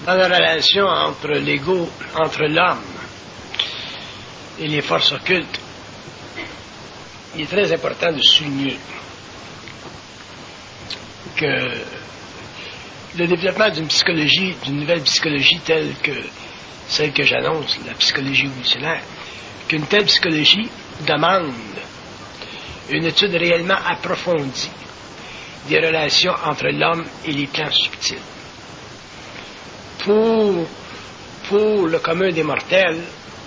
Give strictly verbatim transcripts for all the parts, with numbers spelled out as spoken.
dans la relation entre l'ego, entre l'homme et les forces occultes, il est très important de souligner que le développement d'une psychologie, d'une nouvelle psychologie telle que celle que j'annonce, la psychologie évolutionnaire, qu'une telle psychologie demande une étude réellement approfondie des relations entre l'homme et les plans subtils. Pour, pour le commun des mortels,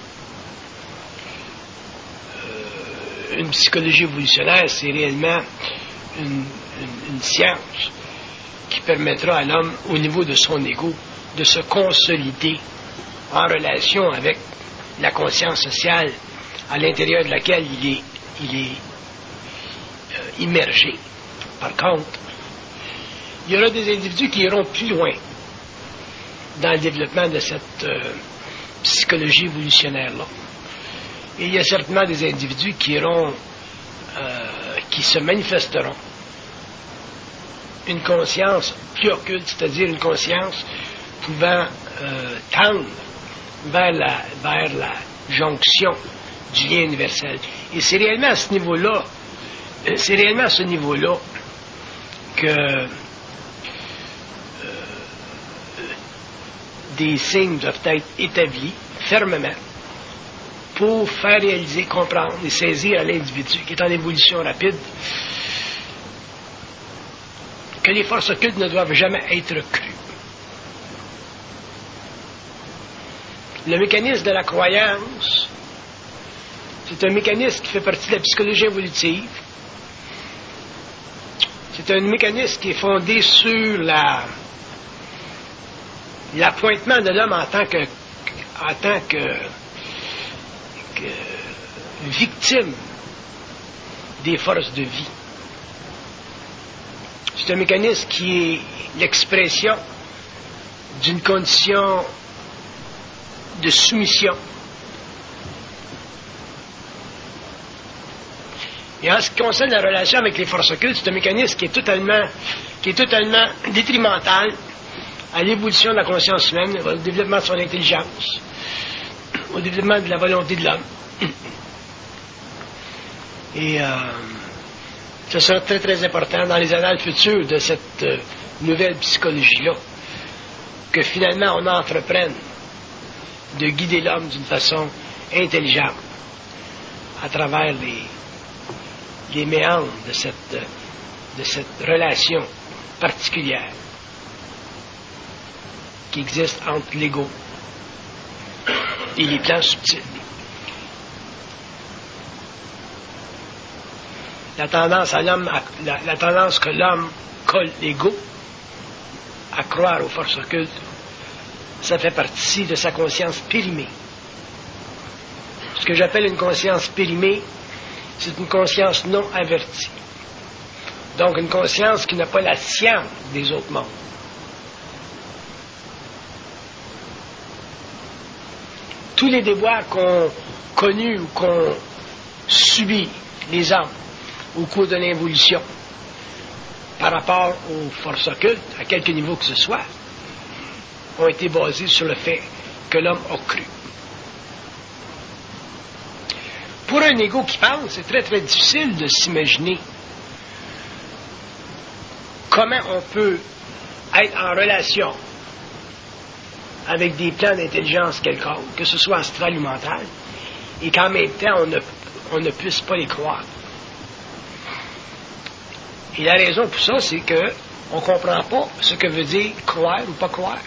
euh, une psychologie évolutionnaire, c'est réellement une, une, une science qui permettra à l'homme, au niveau de son ego, de se consolider en relation avec la conscience sociale à l'intérieur de laquelle il est, il est euh, immergé. Par contre, il y aura des individus qui iront plus loin dans le développement de cette euh, psychologie évolutionnaire-là. Et il y a certainement des individus qui iront, euh, qui se manifesteront une conscience plus occulte, c'est-à-dire une conscience pouvant euh, tendre vers la, vers la jonction du lien universel. Et c'est réellement à ce niveau-là, c'est réellement à ce niveau-là que euh, des signes doivent être établis fermement pour faire réaliser, comprendre et saisir à l'individu qui est en évolution rapide que les forces occultes ne doivent jamais être crues. Le mécanisme de la croyance, c'est un mécanisme qui fait partie de la psychologie évolutive. C'est un mécanisme qui est fondé sur la, l'appointement de l'homme en tant que, en tant que, que victime des forces de vie. C'est un mécanisme qui est l'expression d'une condition de soumission. Et en ce qui concerne la relation avec les forces occultes, c'est un mécanisme qui est totalement, qui est totalement détrimental à l'évolution de la conscience humaine, au développement de son intelligence, au développement de la volonté de l'homme. Et euh, ce sera très très important dans les annales futures de cette euh, nouvelle psychologie-là, que finalement on entreprenne de guider l'homme d'une façon intelligente à travers les, les méandres de cette, de cette relation particulière qui existe entre l'ego et les plans subtils. La tendance à l'homme, à, la, la tendance que l'homme colle l'ego à croire aux forces occultes, ça fait partie de sa conscience périmée. Ce que j'appelle une conscience périmée, c'est une conscience non avertie. Donc une conscience qui n'a pas la science des autres mondes. Tous les déboires qu'ont connus ou qu'ont subis les hommes au cours de l'évolution par rapport aux forces occultes, à quelque niveau que ce soit, ont été basés sur le fait que l'homme a cru. Pour un ego qui pense, c'est très très difficile de s'imaginer comment on peut être en relation avec des plans d'intelligence quelconque, que ce soit astral ou mental, et qu'en même temps on ne, on ne puisse pas les croire. Et la raison pour ça, c'est que on ne comprend pas ce que veut dire croire ou pas croire.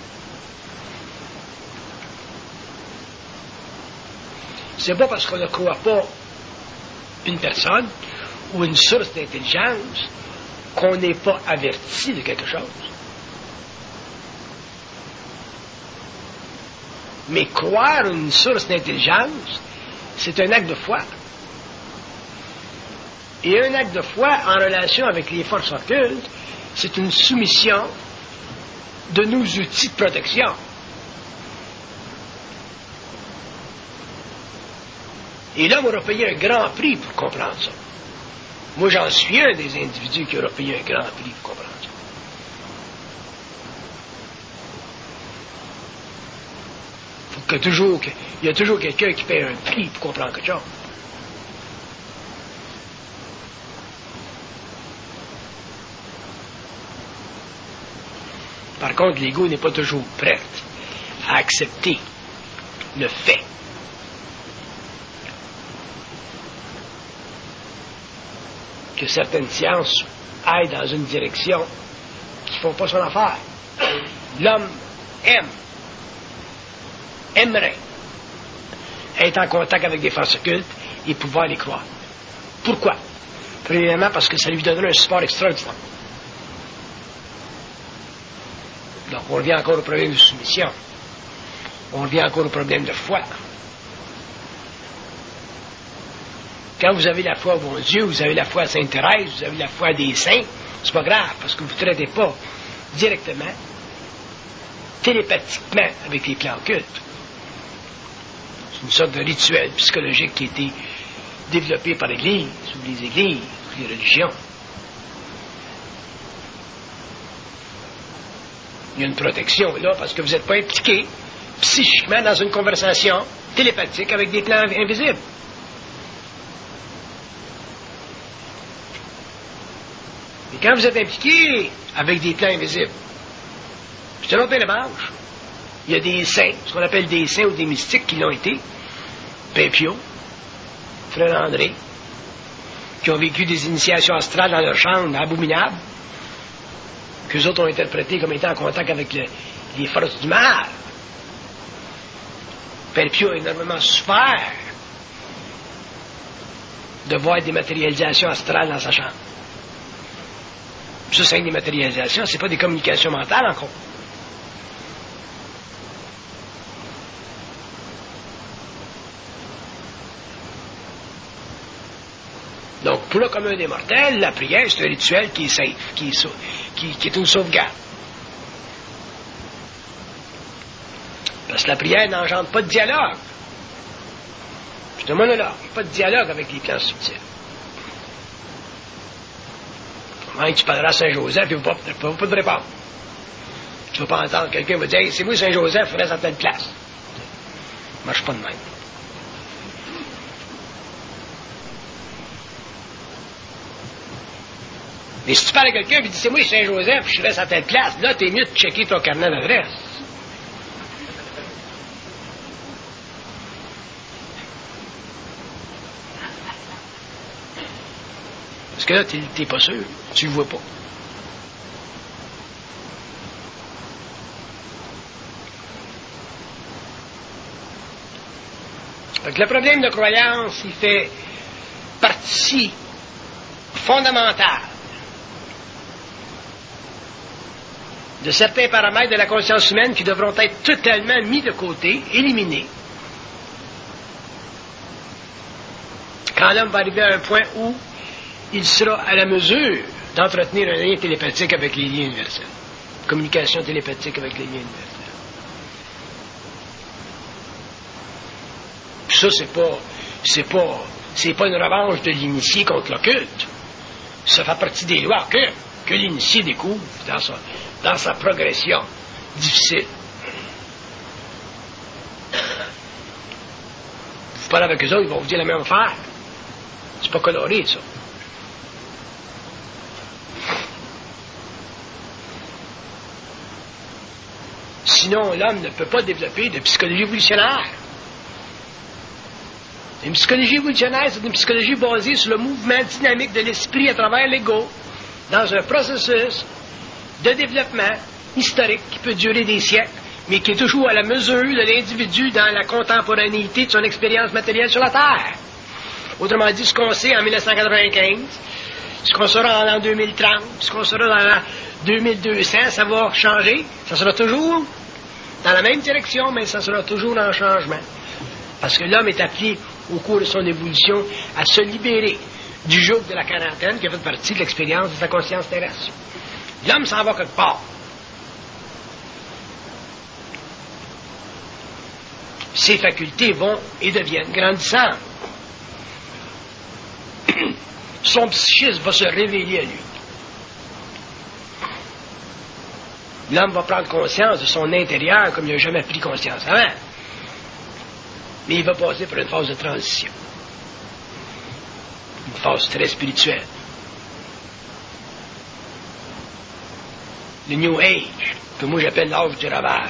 C'est pas parce qu'on ne croit pas une personne ou une source d'intelligence qu'on n'est pas averti de quelque chose. Mais croire une source d'intelligence, c'est un acte de foi. Et un acte de foi en relation avec les forces occultes, c'est une soumission de nos outils de protection. Et l'homme aura payé un grand prix pour comprendre ça. Moi, j'en suis un des individus qui aura payé un grand prix pour comprendre ça. Faut que toujours, il y a toujours quelqu'un qui paie un prix pour comprendre quelque chose. Par contre, l'ego n'est pas toujours prêt à accepter le fait que certaines sciences aillent dans une direction qui ne font pas son affaire. L'homme aime, aimerait être en contact avec des forces occultes et pouvoir les croire. Pourquoi? Premièrement, parce que ça lui donnerait un support extraordinaire. Donc, on revient encore au problème de soumission. On revient encore au problème de foi. Quand vous avez la foi au bon Dieu, vous avez la foi à Sainte Thérèse, vous avez la foi des saints, c'est pas grave, parce que vous ne traitez pas directement, télépathiquement avec les plans occultes. C'est une sorte de rituel psychologique qui a été développé par l'Église, ou les Églises, ou les religions. Il y a une protection là, parce que vous n'êtes pas impliqué psychiquement dans une conversation télépathique avec des plans invisibles. Et quand vous êtes impliqué avec des plans invisibles, c'est un autre élémage. Il y a des saints, ce qu'on appelle des saints ou des mystiques qui l'ont été, Père Pio, Frère André, qui ont vécu des initiations astrales dans leur chambre abominables, qu'eux autres ont interprété comme étant en contact avec le, les forces du mal. Père Pio a énormément souffert de voir des matérialisations astrales dans sa chambre. Ça, c'est une dématérialisation, c'est pas des communications mentales encore. Donc, pour le commun des mortels, la prière, c'est un rituel qui est safe, qui est, qui, qui est une sauvegarde. Parce que la prière n'engendre pas de dialogue. C'est un monologue. Il n'y a pas de dialogue avec les plans subtils. Comment tu parleras à Saint-Joseph, il ne va pas, pas te répondre. Tu ne vas pas entendre quelqu'un me dire hey, c'est moi Saint-Joseph, il reste à telle place. Ça ne marche pas de même. Mais si tu parles à quelqu'un et dis c'est moi Saint-Joseph, je reste à telle place, là, t'es mieux de checker ton carnet d'adresse. Parce que là, t'es, t'es pas sûr, tu le vois pas. Donc, le problème de croyance, il fait partie fondamentale de certains paramètres de la conscience humaine qui devront être totalement mis de côté, éliminés, quand l'homme va arriver à un point où il sera à la mesure d'entretenir un lien télépathique avec les liens universels. Communication télépathique avec les liens universels. Puis ça, c'est pas, c'est pas, c'est pas une revanche de l'initié contre l'occulte. Ça fait partie des lois que, que l'initié découvre dans sa, dans sa progression difficile. Vous parlez avec eux autres, ils vont vous dire la même affaire. C'est pas coloré, ça. Sinon, l'homme ne peut pas développer de psychologie évolutionnaire. Une psychologie évolutionnaire, c'est une psychologie basée sur le mouvement dynamique de l'esprit à travers l'ego, dans un processus de développement historique qui peut durer des siècles, mais qui est toujours à la mesure de l'individu dans la contemporanéité de son expérience matérielle sur la Terre. Autrement dit, ce qu'on sait en mille neuf cent quatre-vingt-quinze, ce qu'on sera en l'an deux mille trente, ce qu'on sera dans l'an deux mille deux cents, ça va changer. Ça sera toujours dans la même direction, mais ça sera toujours en changement. Parce que l'homme est appelé, au cours de son évolution, à se libérer du joug de la quarantaine qui a fait partie de l'expérience de sa conscience terrestre. L'homme s'en va quelque part. Ses facultés vont et deviennent grandissantes. Son psychisme va se révéler à lui. L'homme va prendre conscience de son intérieur comme il n'a jamais pris conscience avant. Mais il va passer par une phase de transition. Une phase très spirituelle. Le New Age, que moi j'appelle l'âge du ravage.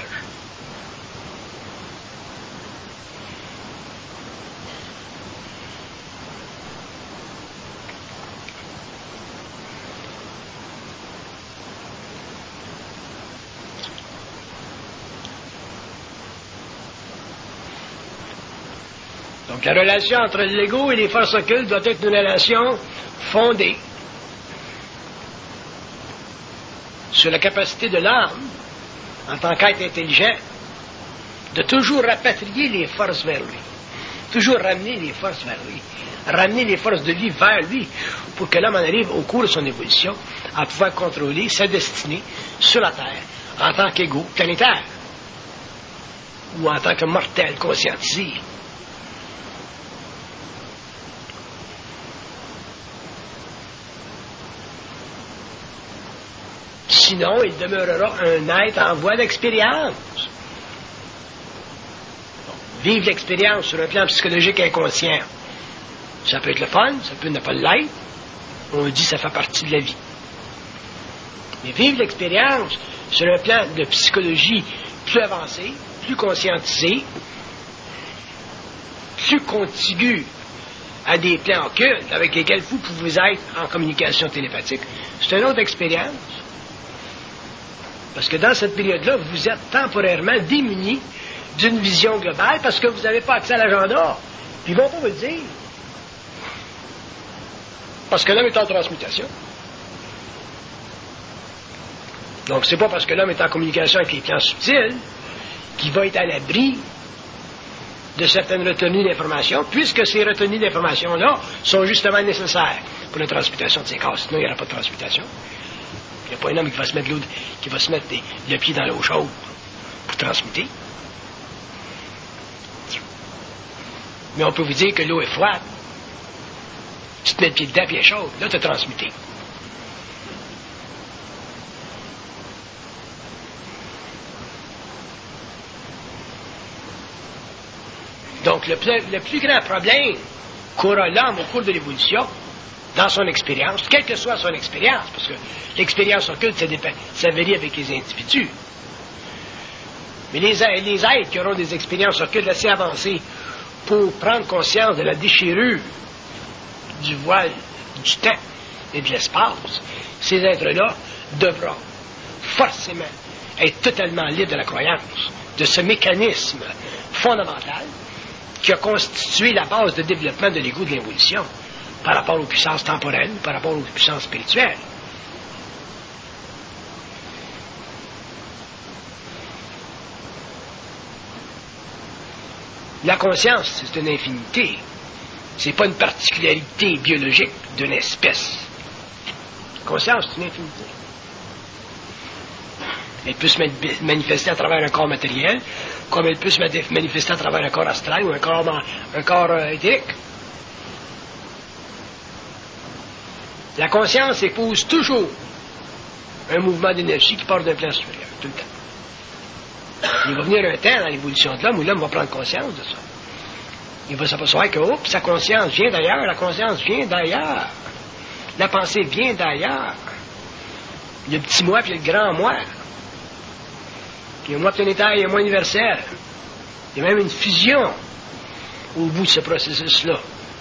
Donc la relation entre l'ego et les forces occultes doit être une relation fondée sur la capacité de l'âme, en tant qu'être intelligent, de toujours rapatrier les forces vers lui. Toujours ramener les forces vers lui. Ramener les forces de vie vers lui, pour que l'homme en arrive, au cours de son évolution, à pouvoir contrôler sa destinée sur la Terre, en tant qu'ego planétaire, ou en tant que mortel conscientisé. Sinon, il demeurera un être en voie d'expérience. Vivre l'expérience sur un plan psychologique inconscient. Ça peut être le fun, ça peut ne pas l'être. On dit que ça fait partie de la vie. Mais vivre l'expérience sur un plan de psychologie plus avancé, plus conscientisé, plus contigu à des plans occultes avec lesquels vous pouvez être en communication télépathique, c'est une autre expérience. Parce que dans cette période-là, vous êtes temporairement démunis d'une vision globale parce que vous n'avez pas accès à l'agenda. Puis ils ne vont pas vous le dire. Parce que l'homme est en transmutation. Donc, c'est pas parce que l'homme est en communication avec les plans subtils qu'il va être à l'abri de certaines retenues d'informations, puisque ces retenues d'informations-là sont justement nécessaires pour la transmutation de ces cas. Sinon, il n'y aura pas de transmutation. Il n'y a pas un homme qui va se mettre, l'eau, qui va se mettre des, le pied dans l'eau chaude pour transmuter. Mais on peut vous dire que l'eau est froide. Tu te mets le pied dedans et elle est chaude. Là, tu as transmuté. Donc, le, le plus grand problème qu'aura l'homme au cours de l'évolution, dans son expérience, quelle que soit son expérience, parce que l'expérience occulte, ça, dépend, ça varie avec les individus. Mais les, les êtres qui auront des expériences occultes assez avancées pour prendre conscience de la déchirure du voile du temps et de l'espace, ces êtres-là devront forcément être totalement libres de la croyance, de ce mécanisme fondamental qui a constitué la base de développement de l'ego de l'évolution par rapport aux puissances temporelles, par rapport aux puissances spirituelles. La conscience, c'est une infinité. C'est pas une particularité biologique d'une espèce. La conscience, c'est une infinité. Elle peut se manifester à travers un corps matériel, comme elle peut se manifester à travers un corps astral ou un corps, un corps euh, éthérique. La conscience épouse toujours un mouvement d'énergie qui part d'un plan supérieur, tout le temps. Il va venir un temps dans l'évolution de l'homme où l'homme va prendre conscience de ça. Il va s'apercevoir que, oups, sa conscience vient d'ailleurs, la conscience vient d'ailleurs. La pensée vient d'ailleurs. Il y a le petit moi puis le grand moi. Il y a un moi planétaire, il y a un moi universel. Il y a même une fusion au bout de ce processus-là.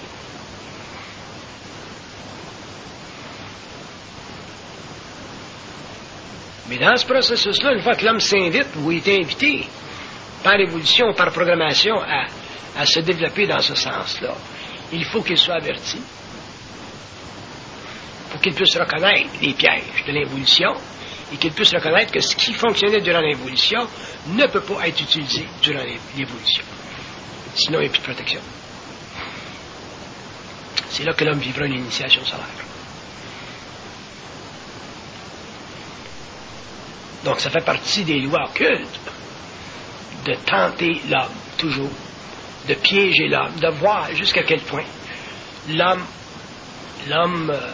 Mais dans ce processus-là, une fois que l'homme s'invite ou est invité par évolution ou par programmation à, à se développer dans ce sens-là, il faut qu'il soit averti. Il faut qu'il puisse reconnaître les pièges de l'évolution et qu'il puisse reconnaître que ce qui fonctionnait durant l'évolution ne peut pas être utilisé durant l'évolution. Sinon, il n'y a plus de protection. C'est là que l'homme vivra une initiation solaire. Donc, ça fait partie des lois occultes de tenter l'homme, toujours, de piéger l'homme, de voir jusqu'à quel point l'homme, l'homme euh,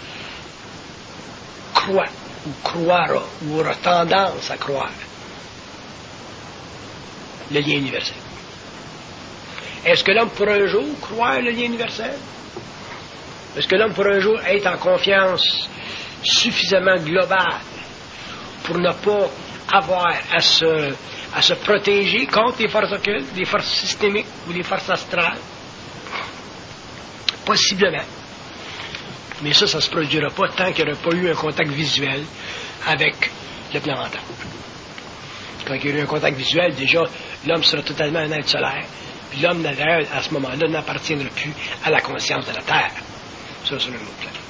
croit ou croira ou aura tendance à croire le lien universel. Est-ce que l'homme pourra un jour croire le lien universel? Est-ce que l'homme pourra un jour être en confiance suffisamment globale pour ne pas avoir à se, à se protéger contre les forces occultes, les forces systémiques ou les forces astrales? Possiblement. Mais ça, ça ne se produira pas tant qu'il n'y aura pas eu un contact visuel avec le plan mental. Quand il y aura eu un contact visuel, déjà, l'homme sera totalement un être solaire. Puis l'homme, d'ailleurs, à ce moment-là, n'appartiendra plus à la conscience de la Terre. Ça, c'est un autre plan.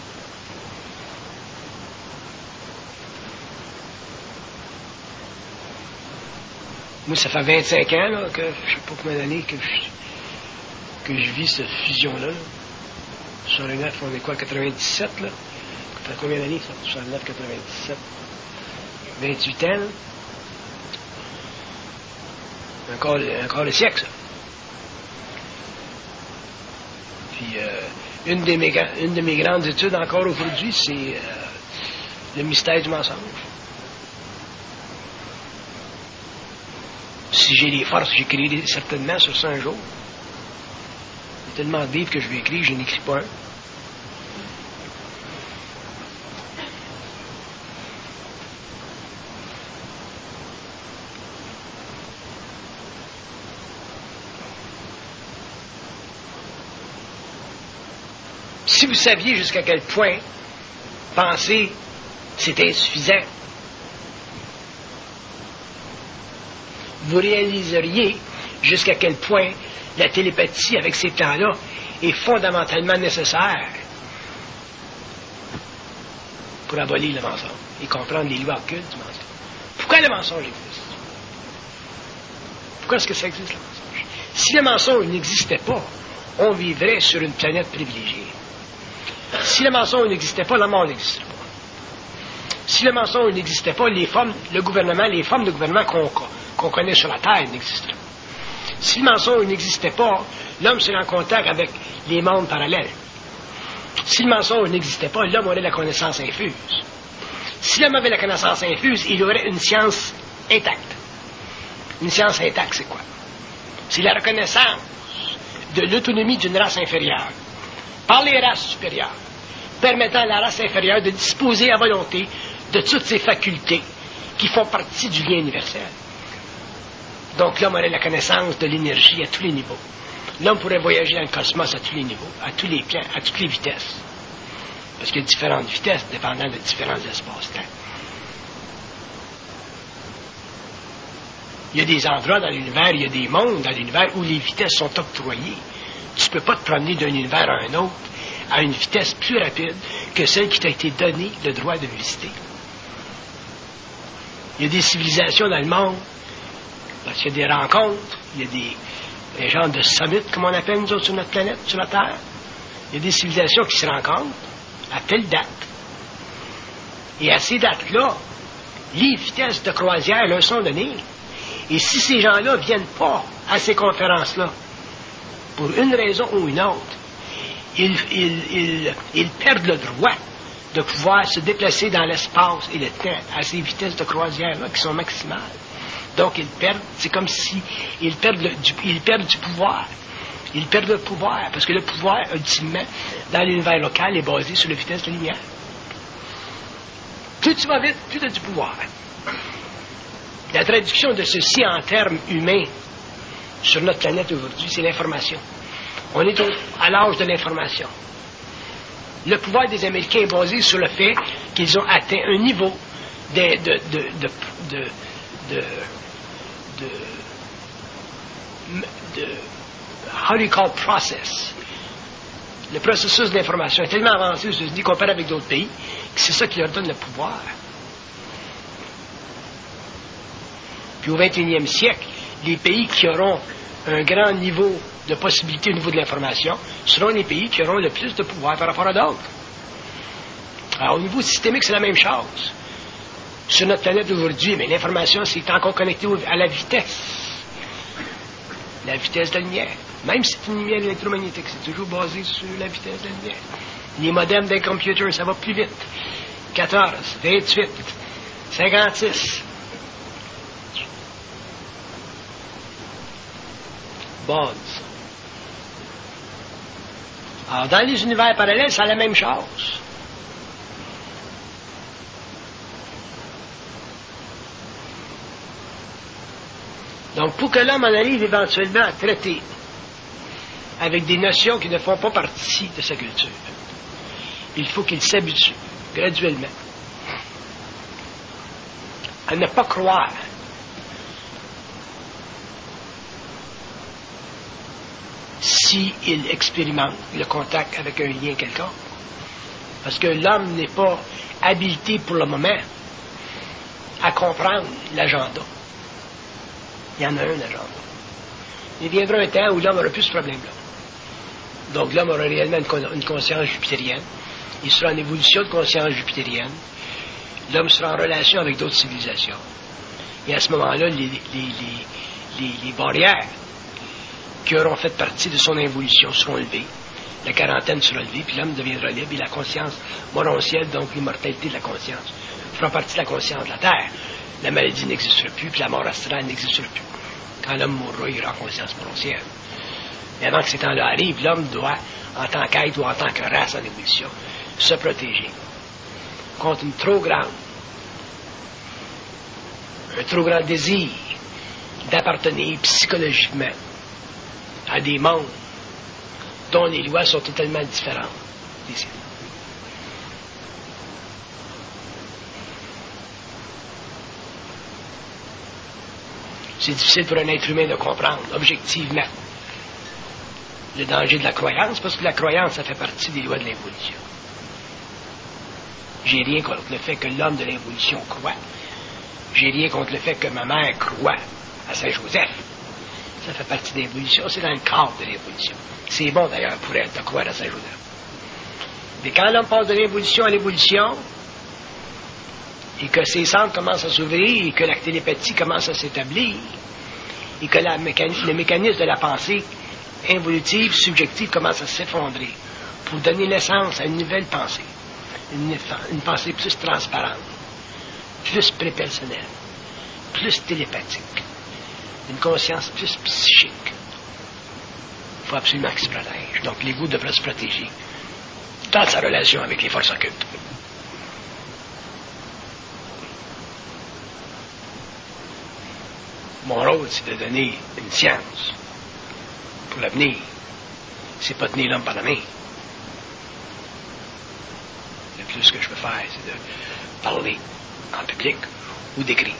Moi, ça fait vingt-cinq ans, là, que je ne sais pas combien d'années que je, que je vis cette fusion-là. Là. Sur le neuf, on est quoi, quatre-vingt-dix-sept, là? Ça fait combien d'années, ça? Sur le neuf, quatre-vingt-dix-sept. vingt-huit ans, là? Encore, encore le siècle, ça. Puis, euh, une, de mes, une de mes grandes études encore aujourd'hui, c'est euh, le mystère du mensonge. Si j'ai les forces, j'écrirai certainement sur ça un jour. Il y a tellement de livres que je vais écrire, je n'écris pas un. Si vous saviez jusqu'à quel point penser c'est insuffisant, vous réaliseriez jusqu'à quel point la télépathie avec ces plans-là est fondamentalement nécessaire pour abolir le mensonge et comprendre les lois occultes du mensonge. Pourquoi le mensonge existe? Pourquoi est-ce que ça existe, le mensonge? Si le mensonge n'existait pas, on vivrait sur une planète privilégiée. Si le mensonge n'existait pas, la mort n'existerait pas. Si le mensonge n'existait pas, les formes, le gouvernement, les formes de gouvernement qu'on, qu'on connaît sur la Terre n'existeraient pas. Si le mensonge n'existait pas, l'homme serait en contact avec les mondes parallèles. Si le mensonge n'existait pas, l'homme aurait la connaissance infuse. Si l'homme avait la connaissance infuse, il aurait une science intacte. Une science intacte, c'est quoi? C'est la reconnaissance de l'autonomie d'une race inférieure par les races supérieures, permettant à la race inférieure de disposer à volonté de toutes ses facultés qui font partie du lien universel. Donc l'homme aurait la connaissance de l'énergie à tous les niveaux. L'homme pourrait voyager dans le cosmos à tous les niveaux, à tous les plans, à toutes les vitesses. Parce qu'il y a différentes vitesses dépendant de différents espaces-temps. Il y a des endroits dans l'univers, il y a des mondes dans l'univers où les vitesses sont octroyées. Tu ne peux pas te promener d'un univers à un autre à une vitesse plus rapide que celle qui t'a été donnée le droit de visiter. Il y a des civilisations dans le monde, parce qu'il y a des rencontres, il y a des, des genres de summits, comme on appelle nous autres sur notre planète, sur la Terre. Il y a des civilisations qui se rencontrent à telle date. Et à ces dates-là, les vitesses de croisière leur sont données. Et si ces gens-là ne viennent pas à ces conférences-là, pour une raison ou une autre, ils, ils, ils, ils perdent le droit de pouvoir se déplacer dans l'espace et le temps à ces vitesses de croisière-là qui sont maximales. Donc, ils perdent, c'est comme si ils perdent, le, du, ils perdent du pouvoir. Ils perdent le pouvoir, parce que le pouvoir, ultimement, dans l'univers local, est basé sur la vitesse de la lumière. Plus tu vas vite, plus tu as du pouvoir. La traduction de ceci en termes humains sur notre planète aujourd'hui, c'est l'information. On est au, à l'âge de l'information. Le pouvoir des Américains est basé sur le fait qu'ils ont atteint un niveau de, de, de, de, de, de, de, de how do you call process? Le processus d'information est tellement avancé aux États-Unis comparé avec d'autres pays que c'est ça qui leur donne le pouvoir. Puis au vingt et unième siècle, les pays qui auront un grand niveau de possibilité au niveau de l'information seront les pays qui auront le plus de pouvoir par rapport à d'autres. Alors au niveau systémique, c'est la même chose. Sur notre planète aujourd'hui, mais l'information, c'est encore connecté à la vitesse. La vitesse de la lumière. Même si c'est une lumière électromagnétique, c'est toujours basé sur la vitesse de la lumière. Les modems d'un computer, ça va plus vite. quatorze, vingt-huit, cinquante-six. Buzz. Alors, dans les univers parallèles, c'est la même chose. Donc, pour que l'homme en arrive éventuellement à traiter avec des notions qui ne font pas partie de sa culture, il faut qu'il s'habitue graduellement à ne pas croire s'il expérimente le contact avec un lien quelconque. Parce que l'homme n'est pas habilité pour le moment à comprendre l'agenda. Il y en a un agenda. Il viendra un temps où l'homme n'aura plus ce problème-là. Donc l'homme aura réellement une, con- une conscience jupitérienne. Il sera en évolution de conscience jupitérienne. L'homme sera en relation avec d'autres civilisations. Et à ce moment-là, les, les, les, les, les barrières qui auront fait partie de son évolution seront levées. La quarantaine sera levée, puis l'homme deviendra libre, et la conscience morontielle, donc l'immortalité de la conscience, fera partie de la conscience de la Terre. La maladie n'existera plus, puis la mort astrale n'existera plus. Quand l'homme mourra, il aura conscience morontielle. Mais avant que ces temps-là arrivent, l'homme doit, en tant qu'être ou en tant que race en évolution, se protéger contre une trop grande, un trop grand désir d'appartenir psychologiquement à des mondes dont les lois sont totalement différentes des siennes. C'est difficile pour un être humain de comprendre objectivement le danger de la croyance, parce que la croyance, ça fait partie des lois de l'évolution. J'ai rien contre le fait que l'homme de l'évolution croit. J'ai rien contre le fait que ma mère croit à Saint-Joseph. Ça fait partie de l'évolution, c'est dans le cadre de l'évolution. C'est bon d'ailleurs pour elle de croire à Saint-Joseph. Mais quand l'homme passe de l'évolution à l'évolution, et que ses centres commencent à s'ouvrir, et que la télépathie commence à s'établir, et que la mécani- le mécanisme de la pensée involutive, subjective, commence à s'effondrer, pour donner naissance à une nouvelle pensée, une, une pensée plus transparente, plus prépersonnelle, plus télépathique, une conscience plus psychique. Il faut absolument qu'il se protège. Donc l'ego devrait se protéger dans sa relation avec les forces occultes. Mon rôle, c'est de donner une science pour l'avenir. C'est pas tenir l'homme par la main. Le plus que je peux faire, c'est de parler en public ou d'écrire.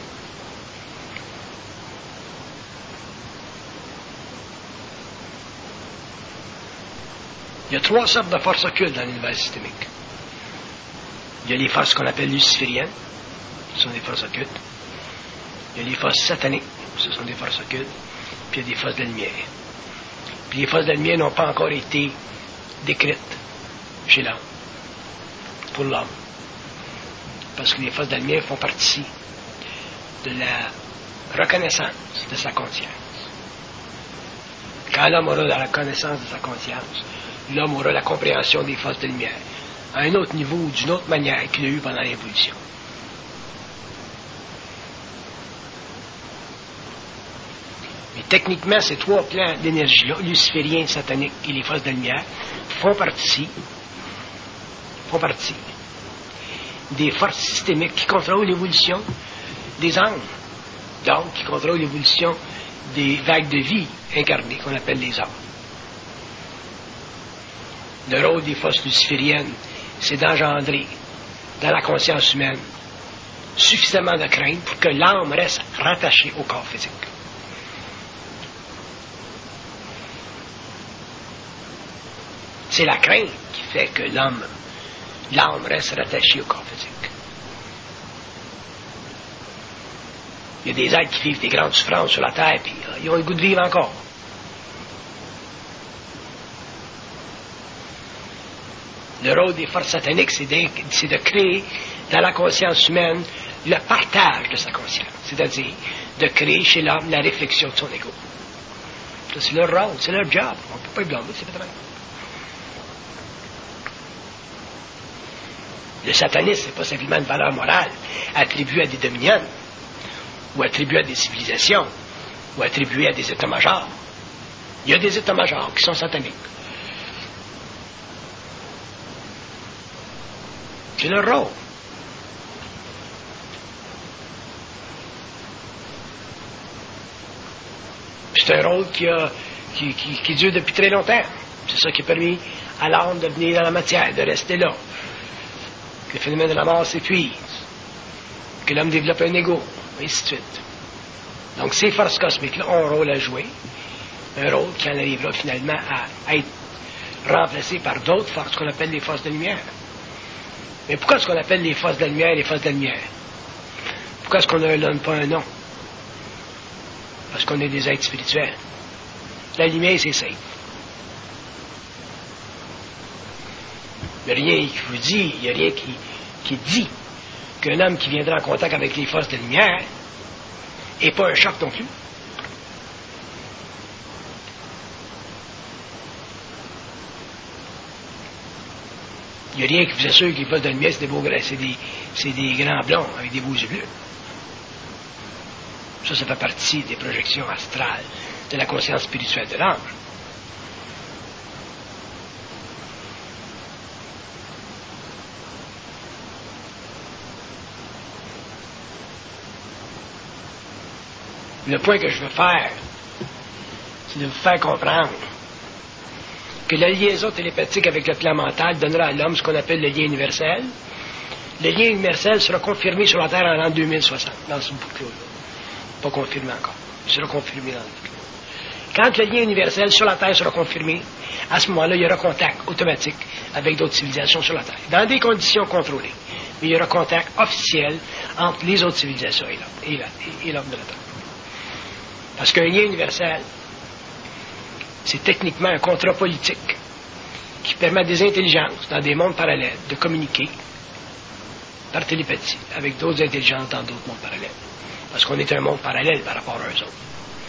Il y a trois sortes de forces occultes dans l'univers systémique. Il y a les forces qu'on appelle lucifériennes, ce sont des forces occultes. Il y a les forces sataniques, ce sont des forces occultes. Puis il y a des forces de la lumière. Puis les forces de la lumière n'ont pas encore été décrites chez l'homme, pour l'homme. Parce que les forces de la lumière font partie de la reconnaissance de sa conscience. Quand l'homme aura la reconnaissance de sa conscience, l'homme aura la compréhension des forces de lumière à un autre niveau ou d'une autre manière qu'il a eu pendant l'évolution. Mais techniquement, ces trois plans d'énergie-là, luciférien, satanique et les forces de lumière, font partie, font partie des forces systémiques qui contrôlent l'évolution des âmes, donc qui contrôlent l'évolution des vagues de vie incarnées qu'on appelle les âmes. Le rôle des forces lucifériennes, c'est d'engendrer dans la conscience humaine suffisamment de crainte pour que l'âme reste rattachée au corps physique. C'est la crainte qui fait que l'homme, l'âme reste rattachée au corps physique. Il y a des êtres qui vivent des grandes souffrances sur la terre, puis euh, ils ont le goût de vivre encore. Le rôle des forces sataniques, c'est de, c'est de créer dans la conscience humaine le partage de sa conscience, c'est-à-dire de créer chez l'homme la réflexion de son ego. Ça, c'est leur rôle, c'est leur job. On ne peut pas y blâmer, c'est pas vrai. Le satanisme, c'est pas simplement une valeur morale attribuée à des dominions, ou attribuée à des civilisations, ou attribuée à des états-majors. Il y a des états-majors qui sont sataniques. C'est leur rôle. C'est un rôle qui, a, qui, qui, qui dure depuis très longtemps. C'est ça qui a permis à l'âme de venir dans la matière, de rester là. Que le phénomène de la mort s'épuise. Que l'homme développe un ego, et ainsi de suite. Donc ces forces cosmiques-là ont un rôle à jouer. Un rôle qui en arrivera finalement à être remplacé par d'autres forces qu'on appelle les forces de lumière. Mais pourquoi est-ce qu'on appelle les forces de la lumière les forces de la lumière? Pourquoi est-ce qu'on ne leur donne pas un nom? Parce qu'on est des êtres spirituels. La lumière, c'est safe. Il n'y a rien qui vous dit, il n'y a rien qui, qui dit qu'un homme qui viendra en contact avec les forces de la lumière n'est pas un choc non plus. Il n'y a rien qui vous assure que les forces de la lumière, c'est des, beaux, c'est des, c'est des grands blonds avec des beaux yeux bleus. Ça, ça fait partie des projections astrales de la conscience spirituelle de l'âme. Le point que je veux faire, c'est de vous faire comprendre que la liaison télépathique avec le plan mental donnera à l'homme ce qu'on appelle le lien universel. Le lien universel sera confirmé sur la Terre en l'an deux mille soixante, dans ce bouclot-là. Pas confirmé encore. Il sera confirmé dans le bouclot. Quand le lien universel sur la Terre sera confirmé, à ce moment-là, il y aura contact automatique avec d'autres civilisations sur la Terre, dans des conditions contrôlées. Mais il y aura contact officiel entre les autres civilisations et l'homme, et, la, et, et l'homme de la Terre. Parce qu'un lien universel, c'est techniquement un contrat politique qui permet à des intelligences dans des mondes parallèles de communiquer par télépathie avec d'autres intelligences dans d'autres mondes parallèles. Parce qu'on est un monde parallèle par rapport à eux autres.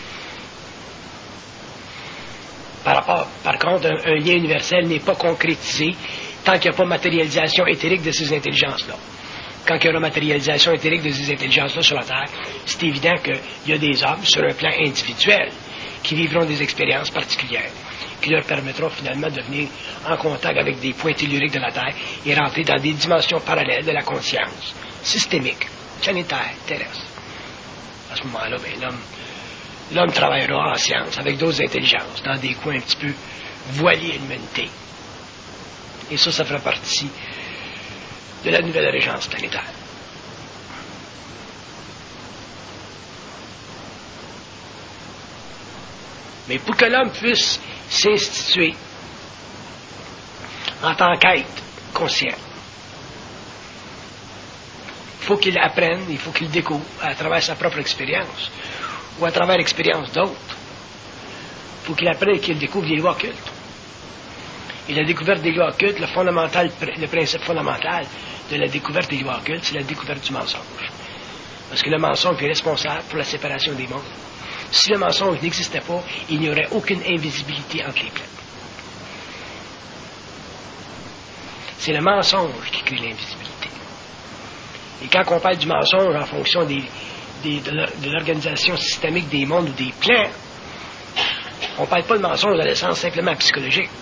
Par, rapport, par contre, un, un lien universel n'est pas concrétisé tant qu'il n'y a pas matérialisation éthérique de ces intelligences-là. Quand il y aura matérialisation éthérique de ces intelligences-là sur la Terre, c'est évident qu'il y a des hommes sur un plan individuel qui vivront des expériences particulières, qui leur permettront finalement de venir en contact avec des points telluriques de la Terre et rentrer dans des dimensions parallèles de la conscience systémique, planétaire, terrestre. À ce moment-là, ben, l'homme, l'homme travaillera en science avec d'autres intelligences, dans des coins un petit peu voilés à l'humanité. Et ça, ça fera partie de la nouvelle régence planétaire. Mais pour que l'homme puisse s'instituer en tant qu'être conscient, il faut qu'il apprenne, il faut qu'il découvre à travers sa propre expérience ou à travers l'expérience d'autres. Il faut qu'il apprenne et qu'il découvre les lois occultes. Et la découverte des lois occultes, le, fondamental, le principe fondamental de la découverte des lois occultes, c'est la découverte du mensonge. Parce que le mensonge est responsable pour la séparation des mondes. Si le mensonge n'existait pas, il n'y aurait aucune invisibilité entre les planètes. C'est le mensonge qui crée l'invisibilité. Et quand on parle du mensonge en fonction des, des, de l'organisation systémique des mondes ou des plans, on ne parle pas de mensonge dans le sens simplement psychologique.